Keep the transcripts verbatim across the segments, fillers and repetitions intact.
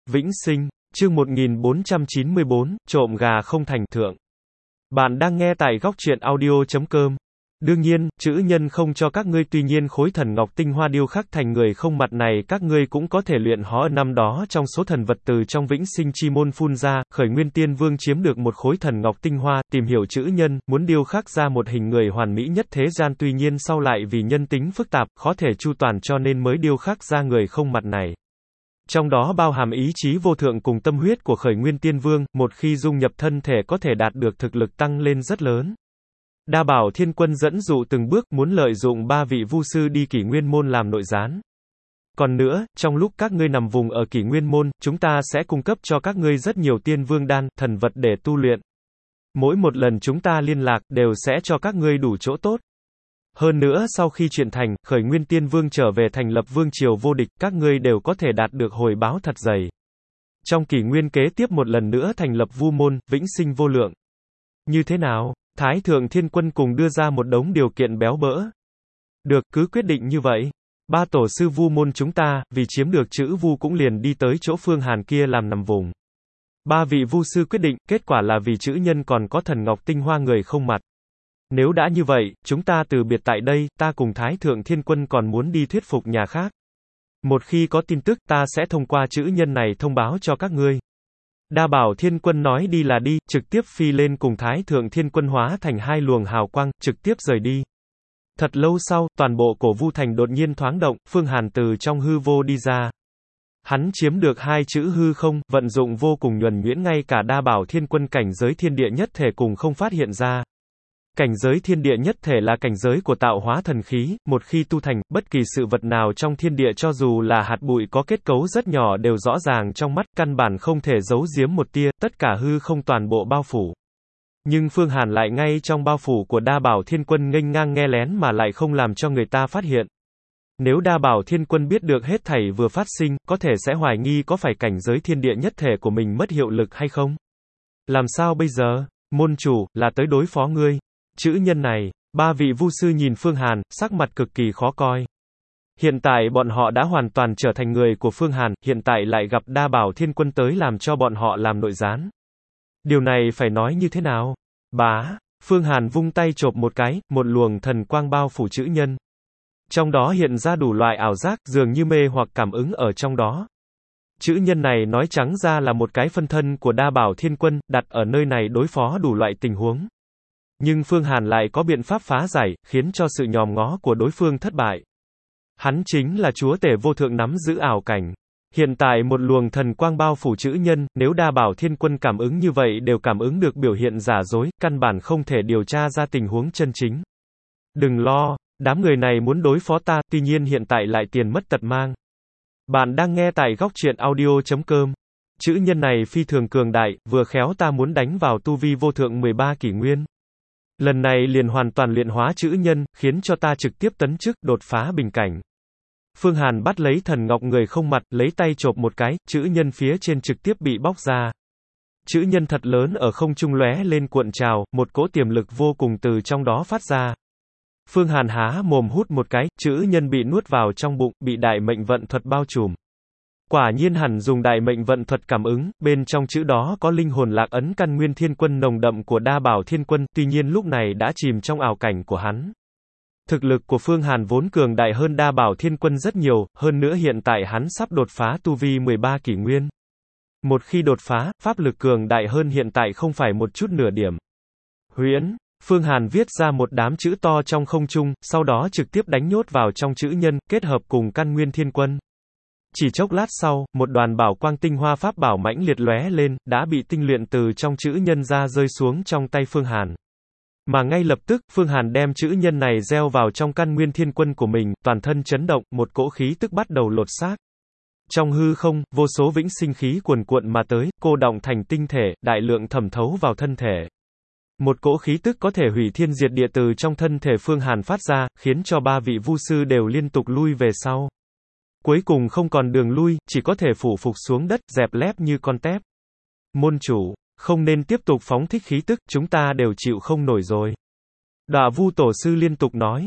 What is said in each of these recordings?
Vĩnh sinh, chương một nghìn bốn trăm chín mươi bốn, trộm gà không thành thượng. Bạn đang nghe tại góc truyện audio chấm com. Đương nhiên, chữ nhân không cho các ngươi, tuy nhiên khối thần ngọc tinh hoa điêu khắc thành người không mặt này các ngươi cũng có thể luyện hóa. Năm đó trong số thần vật từ trong vĩnh sinh chi môn phun ra, Khởi Nguyên Tiên Vương chiếm được một khối thần ngọc tinh hoa, tìm hiểu chữ nhân, muốn điêu khắc ra một hình người hoàn mỹ nhất thế gian, tuy nhiên sau lại vì nhân tính phức tạp, khó thể chu toàn cho nên mới điêu khắc ra người không mặt này. Trong đó bao hàm ý chí vô thượng cùng tâm huyết của Khởi Nguyên Tiên Vương, một khi dung nhập thân thể có thể đạt được thực lực tăng lên rất lớn. Đa Bảo Thiên Quân dẫn dụ từng bước, muốn lợi dụng ba vị vu sư đi Kỷ Nguyên Môn làm nội gián. Còn nữa, trong lúc các ngươi nằm vùng ở Kỷ Nguyên Môn, chúng ta sẽ cung cấp cho các ngươi rất nhiều tiên vương đan, thần vật để tu luyện. Mỗi một lần chúng ta liên lạc, đều sẽ cho các ngươi đủ chỗ tốt. Hơn nữa sau khi chuyện thành, Khởi Nguyên Tiên Vương trở về thành lập vương triều vô địch, các ngươi đều có thể đạt được hồi báo thật dày. Trong kỷ nguyên kế tiếp một lần nữa thành lập vu môn, vĩnh sinh vô lượng. Như thế nào? Thái Thượng Thiên Quân cùng đưa ra một đống điều kiện béo bỡ. Được, cứ quyết định như vậy. Ba tổ sư vu môn chúng ta, vì chiếm được chữ vu cũng liền đi tới chỗ Phương Hàn kia làm nằm vùng. Ba vị vu sư quyết định, kết quả là vì chữ nhân còn có thần ngọc tinh hoa người không mặt. Nếu đã như vậy, chúng ta từ biệt tại đây, ta cùng Thái Thượng Thiên Quân còn muốn đi thuyết phục nhà khác. Một khi có tin tức, ta sẽ thông qua chữ nhân này thông báo cho các ngươi. Đa Bảo Thiên Quân nói đi là đi, trực tiếp phi lên cùng Thái Thượng Thiên Quân hóa thành hai luồng hào quang, trực tiếp rời đi. Thật lâu sau, toàn bộ cổ vu thành đột nhiên thoáng động, Phương Hàn từ trong hư vô đi ra. Hắn chiếm được hai chữ hư không, vận dụng vô cùng nhuần nhuyễn, ngay cả Đa Bảo Thiên Quân cảnh giới thiên địa nhất thể cùng không phát hiện ra. Cảnh giới thiên địa nhất thể là cảnh giới của tạo hóa thần khí, một khi tu thành, bất kỳ sự vật nào trong thiên địa cho dù là hạt bụi có kết cấu rất nhỏ đều rõ ràng trong mắt, căn bản không thể giấu giếm một tia, tất cả hư không toàn bộ bao phủ. Nhưng Phương Hàn lại ngay trong bao phủ của Đa Bảo Thiên Quân nghênh ngang nghe lén mà lại không làm cho người ta phát hiện. Nếu Đa Bảo Thiên Quân biết được hết thảy vừa phát sinh, có thể sẽ hoài nghi có phải cảnh giới thiên địa nhất thể của mình mất hiệu lực hay không? Làm sao bây giờ? Môn chủ, là tới đối phó ngươi. Chữ nhân này, ba vị vu sư nhìn Phương Hàn, sắc mặt cực kỳ khó coi. Hiện tại bọn họ đã hoàn toàn trở thành người của Phương Hàn, hiện tại lại gặp Đa Bảo Thiên Quân tới làm cho bọn họ làm nội gián. Điều này phải nói như thế nào? Bá, Phương Hàn vung tay chộp một cái, một luồng thần quang bao phủ chữ nhân. Trong đó hiện ra đủ loại ảo giác, dường như mê hoặc cảm ứng ở trong đó. Chữ nhân này nói trắng ra là một cái phân thân của Đa Bảo Thiên Quân, đặt ở nơi này đối phó đủ loại tình huống. Nhưng Phương Hàn lại có biện pháp phá giải, khiến cho sự nhòm ngó của đối phương thất bại. Hắn chính là chúa tể vô thượng nắm giữ ảo cảnh. Hiện tại một luồng thần quang bao phủ chữ nhân, nếu Đa Bảo Thiên Quân cảm ứng như vậy đều cảm ứng được biểu hiện giả dối, căn bản không thể điều tra ra tình huống chân chính. Đừng lo, đám người này muốn đối phó ta, tuy nhiên hiện tại lại tiền mất tật mang. Bạn đang nghe tại góc truyện audio chấm com. Chữ nhân này phi thường cường đại, vừa khéo ta muốn đánh vào tu vi vô thượng mười ba kỷ nguyên. Lần này liền hoàn toàn luyện hóa chữ nhân, khiến cho ta trực tiếp tấn chức, đột phá bình cảnh. Phương Hàn bắt lấy thần ngọc người không mặt, lấy tay chộp một cái, chữ nhân phía trên trực tiếp bị bóc ra. Chữ nhân thật lớn ở không trung lóe lên cuộn trào, một cỗ tiềm lực vô cùng từ trong đó phát ra. Phương Hàn há mồm hút một cái, chữ nhân bị nuốt vào trong bụng, bị đại mệnh vận thuật bao trùm. Quả nhiên hẳn dùng đại mệnh vận thuật cảm ứng, bên trong chữ đó có linh hồn lạc ấn căn nguyên thiên quân nồng đậm của Đa Bảo Thiên Quân, tuy nhiên lúc này đã chìm trong ảo cảnh của hắn. Thực lực của Phương Hàn vốn cường đại hơn Đa Bảo Thiên Quân rất nhiều, hơn nữa hiện tại hắn sắp đột phá tu vi mười ba kỷ nguyên. Một khi đột phá, pháp lực cường đại hơn hiện tại không phải một chút nửa điểm. Huyễn, Phương Hàn viết ra một đám chữ to trong không trung, sau đó trực tiếp đánh nhốt vào trong chữ nhân, kết hợp cùng căn nguyên thiên quân. Chỉ chốc lát sau, một đoàn bảo quang tinh hoa pháp bảo mãnh liệt lóe lên, đã bị tinh luyện từ trong chữ nhân ra rơi xuống trong tay Phương Hàn. Mà ngay lập tức, Phương Hàn đem chữ nhân này gieo vào trong căn nguyên thiên quân của mình, toàn thân chấn động, một cỗ khí tức bắt đầu lột xác. Trong hư không, vô số vĩnh sinh khí cuồn cuộn mà tới, cô đọng thành tinh thể, đại lượng thẩm thấu vào thân thể. Một cỗ khí tức có thể hủy thiên diệt địa từ trong thân thể Phương Hàn phát ra, khiến cho ba vị vu sư đều liên tục lui về sau. Cuối cùng không còn đường lui, chỉ có thể phủ phục xuống đất, dẹp lép như con tép. Môn chủ, không nên tiếp tục phóng thích khí tức, chúng ta đều chịu không nổi rồi. Đọa Vu tổ sư liên tục nói.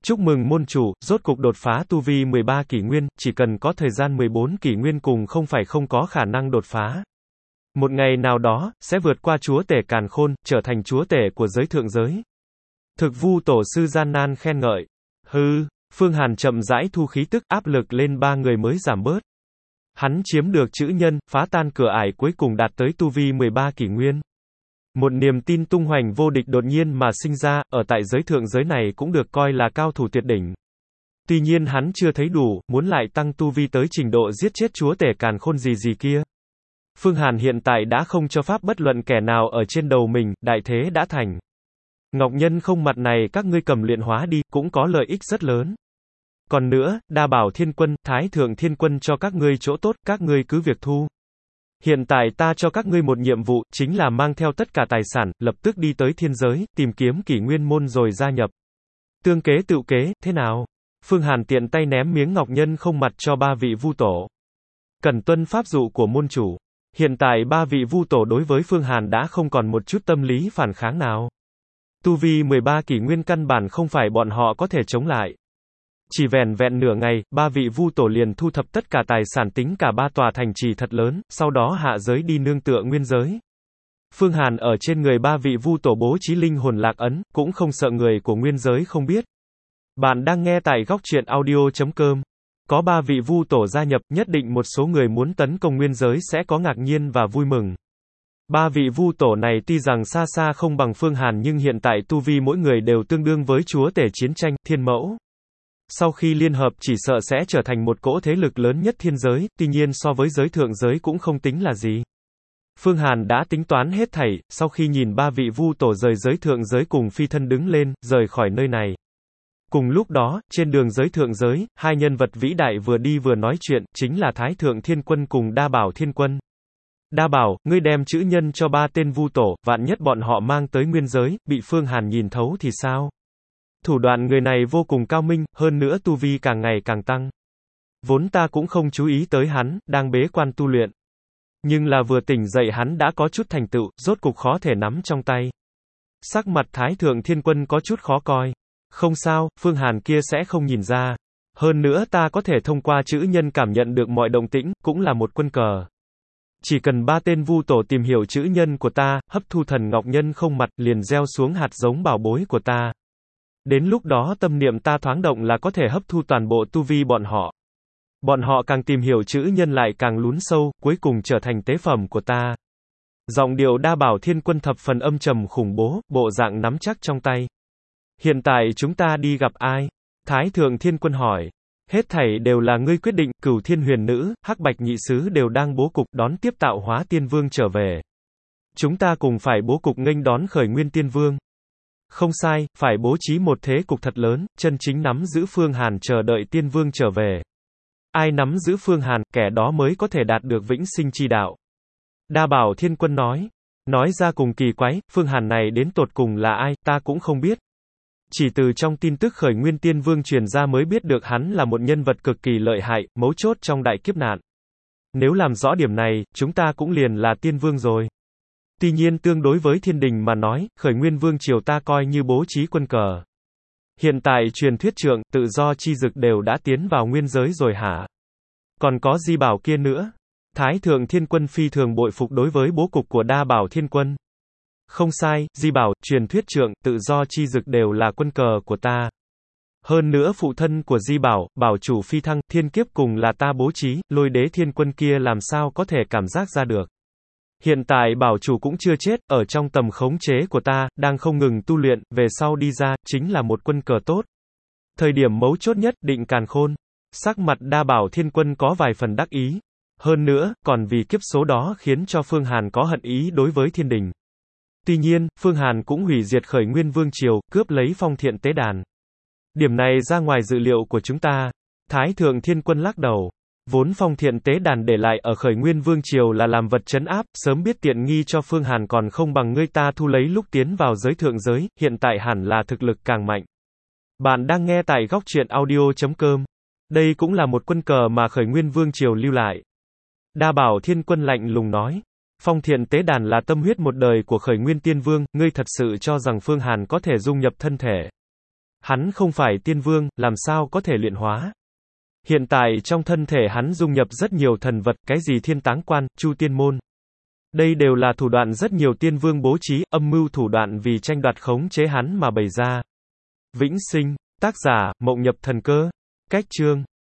Chúc mừng môn chủ, rốt cục đột phá tu vi mười ba kỷ nguyên, chỉ cần có thời gian mười bốn kỷ nguyên cùng không phải không có khả năng đột phá. Một ngày nào đó, sẽ vượt qua chúa tể càn khôn, trở thành chúa tể của giới thượng giới. Thực Vu tổ sư gian nan khen ngợi. Hừ, Phương Hàn chậm rãi thu khí tức, áp lực lên ba người mới giảm bớt. Hắn chiếm được chữ nhân, phá tan cửa ải, cuối cùng đạt tới tu vi mười ba kỷ nguyên. Một niềm tin tung hoành vô địch đột nhiên mà sinh ra, ở tại giới thượng giới này cũng được coi là cao thủ tuyệt đỉnh. Tuy nhiên hắn chưa thấy đủ, muốn lại tăng tu vi tới trình độ giết chết chúa tể càn khôn gì gì kia. Phương Hàn hiện tại đã không cho pháp bất luận kẻ nào ở trên đầu mình, đại thế đã thành. Ngọc Nhân không mặt này các ngươi cầm luyện hóa đi, cũng có lợi ích rất lớn. Còn nữa, Đa Bảo Thiên Quân, Thái Thượng Thiên Quân cho các ngươi chỗ tốt, các ngươi cứ việc thu. Hiện tại ta cho các ngươi một nhiệm vụ, chính là mang theo tất cả tài sản, lập tức đi tới thiên giới, tìm kiếm kỷ nguyên môn rồi gia nhập. Tương kế tựu kế, thế nào? Phương Hàn tiện tay ném miếng ngọc nhân không mặt cho ba vị vu tổ. Cần tuân pháp dụ của môn chủ. Hiện tại ba vị vu tổ đối với Phương Hàn đã không còn một chút tâm lý phản kháng nào. Tu vi mười ba kỷ nguyên căn bản không phải bọn họ có thể chống lại. Chỉ vẻn vẹn nửa ngày, ba vị vu tổ liền thu thập tất cả tài sản tính cả ba tòa thành trì thật lớn, sau đó hạ giới đi nương tựa nguyên giới. Phương Hàn ở trên người ba vị vu tổ bố trí linh hồn lạc ấn, cũng không sợ người của nguyên giới không biết. Bạn đang nghe tại góc truyện audio chấm com. Có ba vị vu tổ gia nhập, nhất định một số người muốn tấn công nguyên giới sẽ có ngạc nhiên và vui mừng. Ba vị vu tổ này tuy rằng xa xa không bằng Phương Hàn nhưng hiện tại tu vi mỗi người đều tương đương với chúa tể chiến tranh, thiên mẫu. Sau khi liên hợp chỉ sợ sẽ trở thành một cỗ thế lực lớn nhất thiên giới, tuy nhiên so với giới thượng giới cũng không tính là gì. Phương Hàn đã tính toán hết thảy, sau khi nhìn ba vị vu tổ rời giới thượng giới cùng phi thân đứng lên, rời khỏi nơi này. Cùng lúc đó, trên đường giới thượng giới, hai nhân vật vĩ đại vừa đi vừa nói chuyện, chính là Thái Thượng Thiên Quân cùng Đa Bảo Thiên Quân. Đa Bảo, ngươi đem chữ nhân cho ba tên vu tổ, vạn nhất bọn họ mang tới nguyên giới, bị Phương Hàn nhìn thấu thì sao? Thủ đoạn người này vô cùng cao minh, hơn nữa tu vi càng ngày càng tăng. Vốn ta cũng không chú ý tới hắn, đang bế quan tu luyện. Nhưng là vừa tỉnh dậy hắn đã có chút thành tựu, rốt cục khó thể nắm trong tay. Sắc mặt Thái Thượng Thiên Quân có chút khó coi. Không sao, Phương Hàn kia sẽ không nhìn ra. Hơn nữa ta có thể thông qua chữ nhân cảm nhận được mọi động tĩnh, cũng là một quân cờ. Chỉ cần ba tên vu tổ tìm hiểu chữ nhân của ta, hấp thu thần ngọc nhân không mặt, liền gieo xuống hạt giống bảo bối của ta. Đến lúc đó tâm niệm ta thoáng động là có thể hấp thu toàn bộ tu vi bọn họ. Bọn họ càng tìm hiểu chữ nhân lại càng lún sâu, cuối cùng trở thành tế phẩm của ta. Giọng điệu Đa Bảo Thiên Quân thập phần âm trầm khủng bố, bộ dạng nắm chắc trong tay. Hiện tại chúng ta đi gặp ai? Thái Thượng Thiên Quân hỏi. Hết thảy đều là ngươi quyết định, Cửu Thiên Huyền Nữ, Hắc Bạch Nhị Sứ đều đang bố cục đón tiếp Tạo Hóa Tiên Vương trở về. Chúng ta cùng phải bố cục nghênh đón Khởi Nguyên Tiên Vương. Không sai, phải bố trí một thế cục thật lớn, chân chính nắm giữ Phương Hàn chờ đợi Tiên Vương trở về. Ai nắm giữ Phương Hàn, kẻ đó mới có thể đạt được vĩnh sinh chi đạo. Đa Bảo Thiên Quân nói. Nói ra cùng kỳ quái, Phương Hàn này đến tột cùng là ai, ta cũng không biết. Chỉ từ trong tin tức Khởi Nguyên Tiên Vương truyền ra mới biết được hắn là một nhân vật cực kỳ lợi hại, mấu chốt trong đại kiếp nạn. Nếu làm rõ điểm này, chúng ta cũng liền là Tiên Vương rồi. Tuy nhiên tương đối với thiên đình mà nói, Khởi Nguyên Vương triều ta coi như bố trí quân cờ. Hiện tại truyền thuyết trượng, tự do chi dực đều đã tiến vào nguyên giới rồi hả? Còn có Di Bảo kia nữa? Thái Thượng Thiên Quân phi thường bội phục đối với bố cục của Đa Bảo Thiên Quân. Không sai, Di Bảo, truyền thuyết trượng, tự do chi dực đều là quân cờ của ta. Hơn nữa phụ thân của Di Bảo, bảo chủ phi thăng, thiên kiếp cùng là ta bố trí, Lôi Đế Thiên Quân kia làm sao có thể cảm giác ra được. Hiện tại bảo chủ cũng chưa chết, ở trong tầm khống chế của ta, đang không ngừng tu luyện, về sau đi ra, chính là một quân cờ tốt. Thời điểm mấu chốt nhất, định càn khôn. Sắc mặt Đa Bảo Thiên Quân có vài phần đắc ý. Hơn nữa, còn vì kiếp số đó khiến cho Phương Hàn có hận ý đối với thiên đình. Tuy nhiên, Phương Hàn cũng hủy diệt Khởi Nguyên Vương triều, cướp lấy Phong Thiện Tế Đàn. Điểm này ra ngoài dự liệu của chúng ta. Thái Thượng Thiên Quân lắc đầu. Vốn Phong Thiện Tế Đàn để lại ở Khởi Nguyên Vương triều là làm vật trấn áp, sớm biết tiện nghi cho Phương Hàn còn không bằng ngươi ta thu lấy lúc tiến vào giới thượng giới, hiện tại hẳn là thực lực càng mạnh. Bạn đang nghe tại góc truyện audio chấm com. Đây cũng là một quân cờ mà Khởi Nguyên Vương triều lưu lại. Đa Bảo Thiên Quân lạnh lùng nói. Phong Thiện Tế Đàn là tâm huyết một đời của Khởi Nguyên Tiên Vương, ngươi thật sự cho rằng Phương Hàn có thể dung nhập thân thể. Hắn không phải tiên vương, làm sao có thể luyện hóa. Hiện tại trong thân thể hắn dung nhập rất nhiều thần vật, cái gì thiên táng quan, chu tiên môn. Đây đều là thủ đoạn rất nhiều tiên vương bố trí, âm mưu thủ đoạn vì tranh đoạt khống chế hắn mà bày ra. Vĩnh sinh, tác giả, Mộng Nhập Thần Cơ. Cách chương